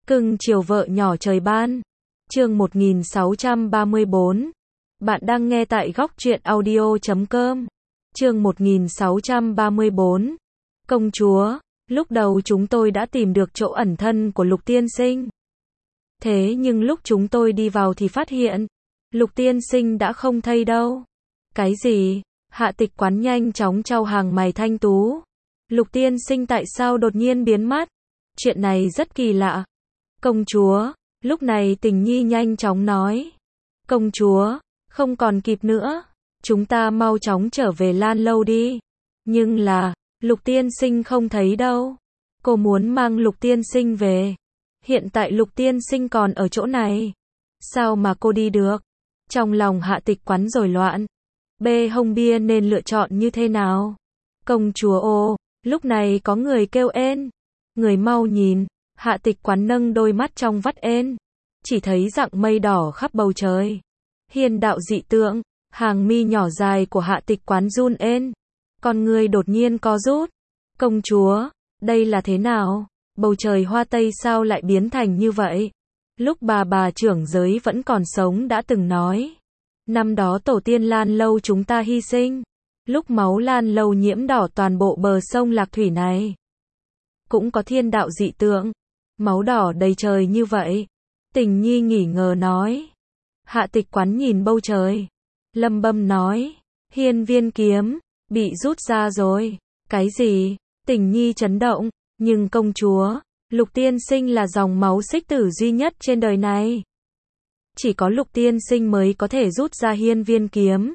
Cưng chiều vợ nhỏ trời ban. Chương 1634. Bạn đang nghe tại góc truyện audio.com. Chương 1634. Công chúa, lúc đầu chúng tôi đã tìm được chỗ ẩn thân của Lục tiên sinh. Thế nhưng lúc chúng tôi đi vào thì phát hiện, Lục tiên sinh đã không thấy đâu. Cái gì? Hạ Tịch Quán nhanh chóng chau hàng mày thanh tú. Lục tiên sinh tại sao đột nhiên biến mất? Chuyện này rất kỳ lạ. Công chúa, lúc này Tình Nhi nhanh chóng nói. Công chúa, không còn kịp nữa. Chúng ta mau chóng trở về Lan Lâu đi. Nhưng là, Lục tiên sinh không thấy đâu. Cô muốn mang Lục tiên sinh về. Hiện tại Lục tiên sinh còn ở chỗ này. Sao mà cô đi được? Trong lòng Hạ Tịch Quán rồi loạn. Bê hông bia nên lựa chọn như thế nào? Công chúa ô, lúc này có người kêu ên. Người mau nhìn. Hạ Tịch Quán nâng đôi mắt trong vắt ên. Chỉ thấy dạng mây đỏ khắp bầu trời. Hiên đạo dị tượng. Hàng mi nhỏ dài của Hạ Tịch Quán run ên. Con người đột nhiên co rút. Công chúa, đây là thế nào? Bầu trời hoa tây sao lại biến thành như vậy? Lúc bà trưởng giới vẫn còn sống đã từng nói. Năm đó tổ tiên Lan Lâu chúng ta hy sinh. Lúc máu Lan Lâu nhiễm đỏ toàn bộ bờ sông Lạc Thủy này. Cũng có thiên đạo dị tượng. Máu đỏ đầy trời như vậy. Tình Nhi nghỉ ngờ nói. Hạ Tịch Quán nhìn bầu trời. Lâm bâm nói. Hiên viên kiếm. Bị rút ra rồi. Cái gì? Tình Nhi chấn động. Nhưng công chúa. Lục tiên sinh là dòng máu xích tử duy nhất trên đời này. Chỉ có Lục tiên sinh mới có thể rút ra hiên viên kiếm.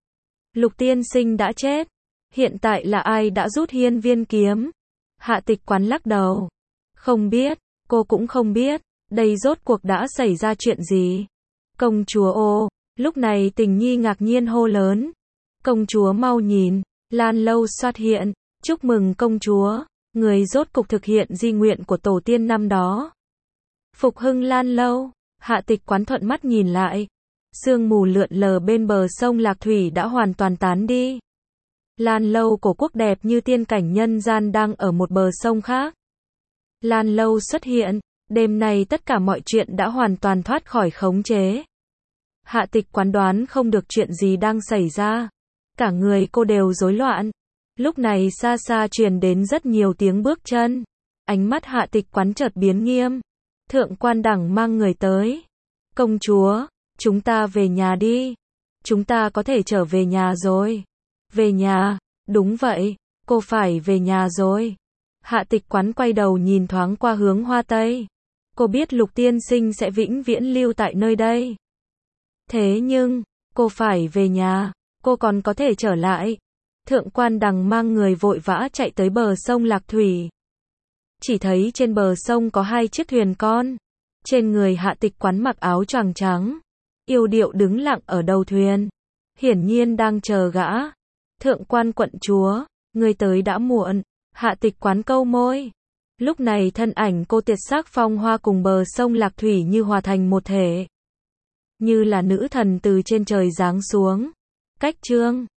Lục tiên sinh đã chết. Hiện tại là ai đã rút hiên viên kiếm? Hạ Tịch Quán lắc đầu. Không biết. Cô cũng không biết. Đây rốt cuộc đã xảy ra chuyện gì? Công chúa ô. Lúc này Tình Nhi ngạc nhiên hô lớn. Công chúa mau nhìn. Lan Lâu xuất hiện. Chúc mừng công chúa. Người rốt cục thực hiện di nguyện của tổ tiên năm đó. Phục hưng Lan Lâu. Hạ Tịch Quán thuận mắt nhìn lại. Sương mù lượn lờ bên bờ sông Lạc Thủy đã hoàn toàn tán đi. Lan Lâu cổ quốc đẹp như tiên cảnh nhân gian đang ở một bờ sông khác. Lan Lâu xuất hiện. Đêm nay tất cả mọi chuyện đã hoàn toàn thoát khỏi khống chế. Hạ Tịch Quán đoán không được chuyện gì đang xảy ra. Cả người cô đều rối loạn. Lúc này xa xa truyền đến rất nhiều tiếng bước chân. Ánh mắt Hạ Tịch Quán chợt biến nghiêm. Thượng quan đẳng mang người tới. Công chúa, chúng ta về nhà đi. Chúng ta có thể trở về nhà rồi. Về nhà, đúng vậy, cô phải về nhà rồi. Hạ Tịch Quán quay đầu nhìn thoáng qua hướng hoa tây. Cô biết Lục tiên sinh sẽ vĩnh viễn lưu tại nơi đây. Thế nhưng, cô phải về nhà, cô còn có thể trở lại. Thượng quan đằng mang người vội vã chạy tới bờ sông Lạc Thủy. Chỉ thấy trên bờ sông có hai chiếc thuyền con. Trên người Hạ Tịch Quán mặc áo choàng trắng. Yêu điệu đứng lặng ở đầu thuyền. Hiển nhiên đang chờ gã. Thượng quan quận chúa, người tới đã muộn. Hạ Tịch Quán câu môi. Lúc này thân ảnh cô tuyệt sắc phong hoa cùng bờ sông Lạc Thủy như hòa thành một thể. Như là nữ thần từ trên trời giáng xuống. Cách chương